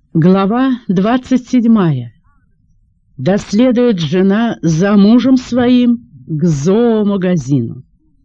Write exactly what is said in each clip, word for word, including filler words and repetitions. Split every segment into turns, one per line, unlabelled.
Глава двадцать седьмая. Да следует жена за мужем своим к зоомагазину.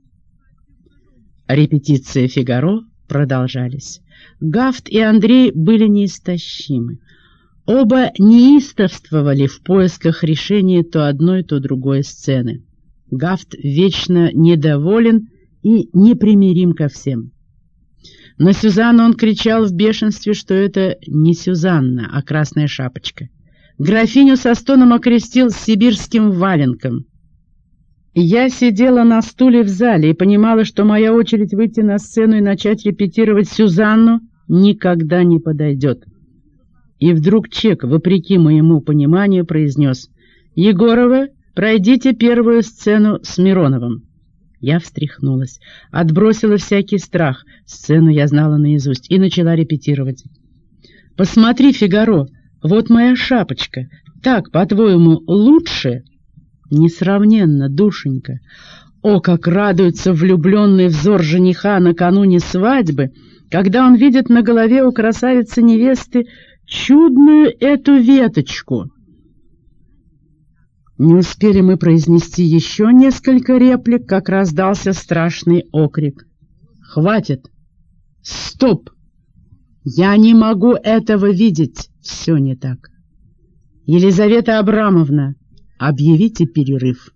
Репетиции «Фигаро» продолжались. Гафт и Андрей были неистощимы. Оба неистовствовали в поисках решения то одной, то другой сцены. Гафт вечно недоволен и непримирим ко всем. На Сюзанну он кричал в бешенстве, что это не Сюзанна, а Красная Шапочка. Графиню со стоном окрестил сибирским валенком. Я сидела на стуле в зале и понимала, что моя очередь выйти на сцену и начать репетировать Сюзанну никогда не подойдет. И вдруг Чек, вопреки моему пониманию, произнес: «Егорова, пройдите первую сцену с Мироновым». Я встряхнулась, отбросила всякий страх, сцену я знала наизусть, и начала репетировать. «Посмотри, Фигаро, вот моя шапочка. Так, по-твоему, лучше?» «Несравненно, душенька. О, как радуется влюбленный взор жениха накануне свадьбы, когда он видит на голове у красавицы-невесты чудную эту веточку!» Не успели мы произнести еще несколько реплик, как раздался страшный окрик. «Хватит! Стоп! Я не могу этого видеть! Все не так! Елизавета Абрамовна, объявите перерыв!»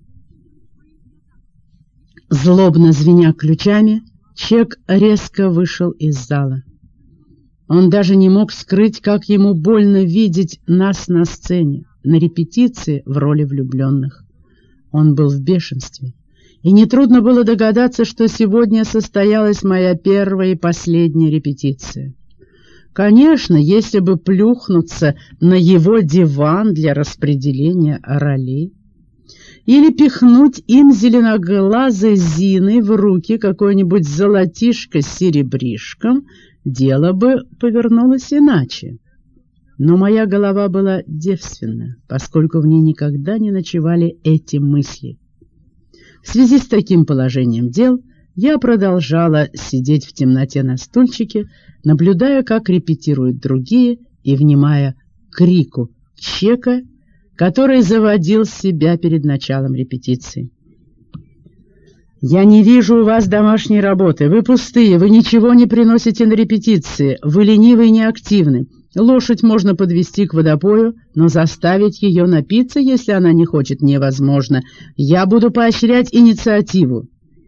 Злобно звеня ключами, Чек резко вышел из зала. Он даже не мог скрыть, как ему больно видеть нас на сцене, на репетиции в роли влюбленных. Он был в бешенстве, и нетрудно было догадаться, что сегодня состоялась моя первая и последняя репетиция. Конечно, если бы плюхнуться на его диван для распределения ролей, или пихнуть им зеленоглазой Зиной в руки какой-нибудь золотишко с серебришком, дело бы повернулось иначе. Но моя голова была девственна, поскольку в ней никогда не ночевали эти мысли. В связи с таким положением дел я продолжала сидеть в темноте на стульчике, наблюдая, как репетируют другие, и внимая крику Чека, который заводил себя перед началом репетиции. «Я не вижу у вас домашней работы. Вы пустые, вы ничего не приносите на репетиции, вы ленивы и неактивны. Лошадь можно подвести к водопою, но заставить ее напиться, если она не хочет, невозможно. Я буду поощрять инициативу».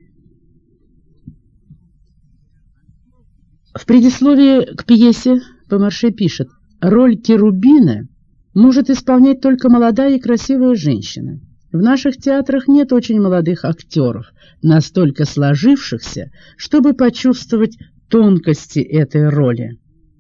В предисловии к пьесе Помарше пишет: «Роль Керубина может исполнять только молодая и красивая женщина. В наших театрах нет очень молодых актеров, настолько сложившихся, чтобы почувствовать тонкости этой роли».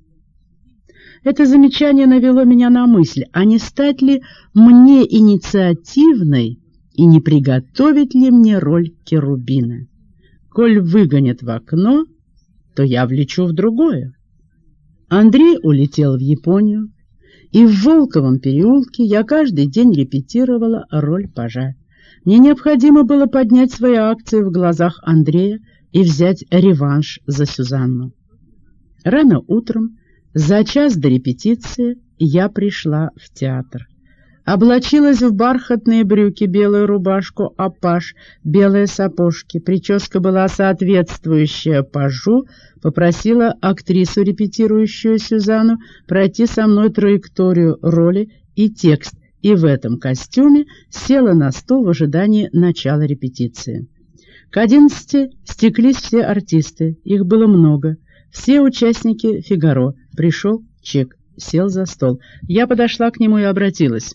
Это замечание навело меня на мысль, а не стать ли мне инициативной и не приготовить ли мне роль Керубина? Коль выгонят в окно, то я влечу в другое. Андрей улетел в Японию, и в Волковом переулке я каждый день репетировала роль пажа. Мне необходимо было поднять свои акции в глазах Андрея и взять реванш за Сюзанну. Рано утром, за час до репетиции, я пришла в театр. Облачилась в бархатные брюки, белую рубашку апаш, белые сапожки. Прическа была соответствующая пажу. Попросила актрису, репетирующую Сюзанну, пройти со мной траекторию роли и текст, и в этом костюме села на стул в ожидании начала репетиции. К одиннадцати стеклись все артисты, их было много. Все участники «Фигаро». Пришел Чек, сел за стол. Я подошла к нему и обратилась: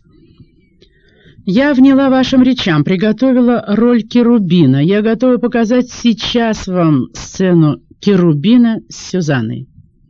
«Я вняла вашим речам, приготовила роль Керубина. Я готова показать сейчас вам сцену Керубина с Сюзанной».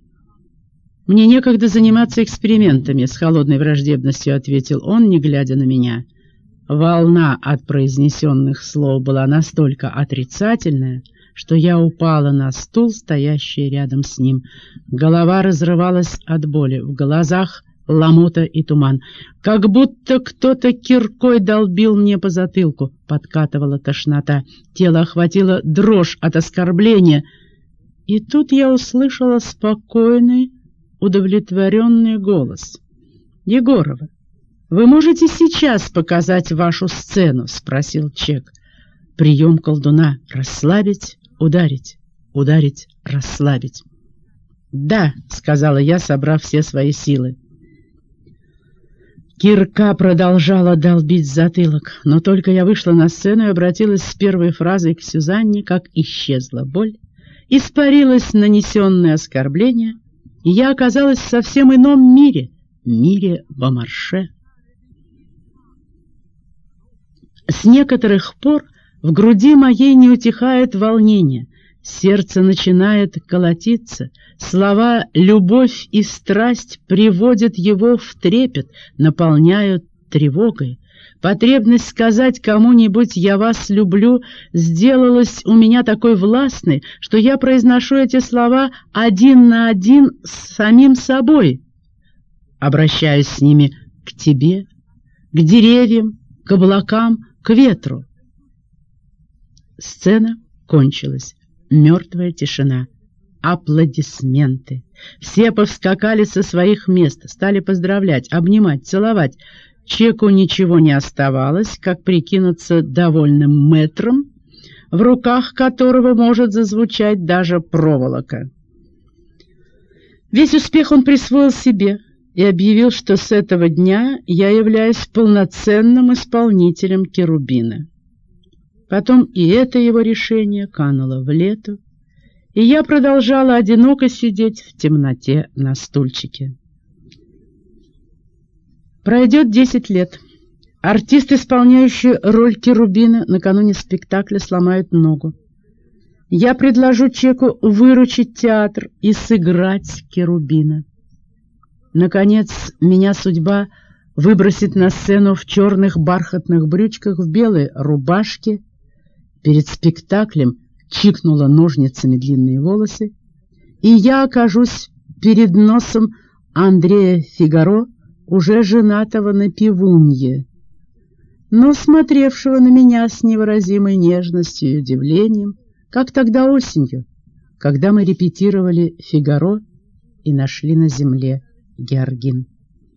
«Мне некогда заниматься экспериментами», — с холодной враждебностью ответил он, не глядя на меня. Волна от произнесенных слов была настолько отрицательная, что я упала на стул, стоящий рядом с ним. Голова разрывалась от боли, в глазах ломота и туман. Как будто кто-то киркой долбил мне по затылку. Подкатывала тошнота, тело охватило дрожь от оскорбления. И тут я услышала спокойный, удовлетворенный голос. «Егорова, вы можете сейчас показать вашу сцену?» — спросил Чек. Прием колдуна: расслабить, ударить, ударить, расслабить. «Да», — сказала я, собрав все свои силы. Кирка продолжала долбить затылок, но только я вышла на сцену и обратилась с первой фразой к Сюзанне, как исчезла боль, испарилось нанесенное оскорбление, и я оказалась в совсем ином мире, мире Бомарше. С некоторых пор в груди моей не утихает волнение, сердце начинает колотиться, слова «любовь» и «страсть» приводят его в трепет, наполняют тревогой. Потребность сказать кому-нибудь «я вас люблю» сделалась у меня такой властной, что я произношу эти слова один на один с самим собой, обращаюсь с ними к тебе, к деревьям, к облакам, к ветру. Сцена кончилась. Мертвая тишина. Аплодисменты. Все повскакали со своих мест, стали поздравлять, обнимать, целовать. Чеку ничего не оставалось, как прикинуться довольным мэтром, в руках которого может зазвучать даже проволока. Весь успех он присвоил себе и объявил, что с этого дня я являюсь полноценным исполнителем Керубина. Потом и это его решение кануло в лету, и я продолжала одиноко сидеть в темноте на стульчике. Пройдет десять лет. Артист, исполняющий роль Керубина, накануне спектакля сломает ногу. Я предложу Чеку выручить театр и сыграть Керубина. Наконец, меня судьба выбросит на сцену в черных бархатных брючках, в белой рубашке. Перед спектаклем чикнула ножницами длинные волосы, и я окажусь перед носом Андрея Фигаро, уже женатого на пивунье, но смотревшего на меня с невыразимой нежностью и удивлением, как тогда осенью, когда мы репетировали «Фигаро» и нашли на земле Георгин.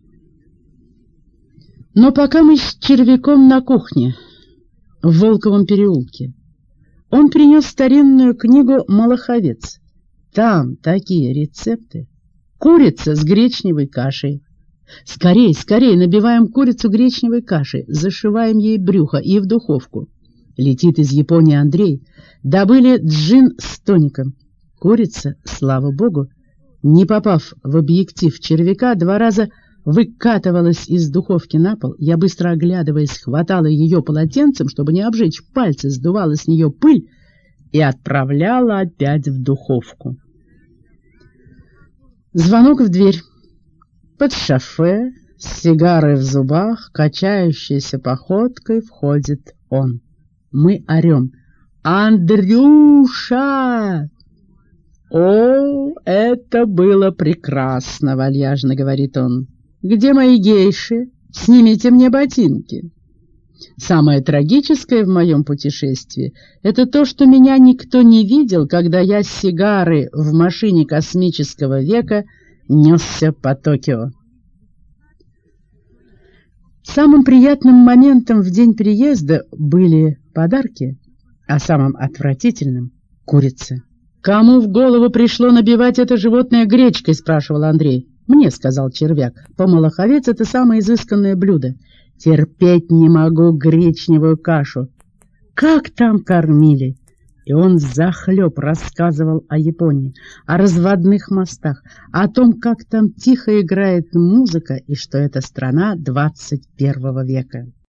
Но пока мы с Червяком на кухне в Волковом переулке, он принес старинную книгу «Малаховец». Там такие рецепты. Курица с гречневой кашей. Скорей, скорей, набиваем курицу гречневой кашей, зашиваем ей брюхо и в духовку. Летит из Японии Андрей. Добыли джин с тоником. Курица, слава богу, не попав в объектив червяка, два раза выкатывалась из духовки на пол. Я, быстро оглядываясь, хватала ее полотенцем, чтобы не обжечь пальцы, сдувала с нее пыль и отправляла опять в духовку. Звонок в дверь. Под шофе, с сигарой в зубах, качающейся походкой входит он. Мы орем: «Андрюша!» «О, это было прекрасно!» — вальяжно говорит он. «Где мои гейши? Снимите мне ботинки». Самое трагическое в моем путешествии — это то, что меня никто не видел, когда я с сигарой в машине космического века несся по Токио. Самым приятным моментом в день приезда были подарки, а самым отвратительным — курица. «Кому в голову пришло набивать это животное гречкой?» — спрашивал Андрей. «Мне», — сказал Червяк, — «по-малаховец это самое изысканное блюдо. Терпеть не могу гречневую кашу. Как там кормили?» И он взахлеб рассказывал о Японии, о разводных мостах, о том, как там тихо играет музыка и что это страна двадцать первого века.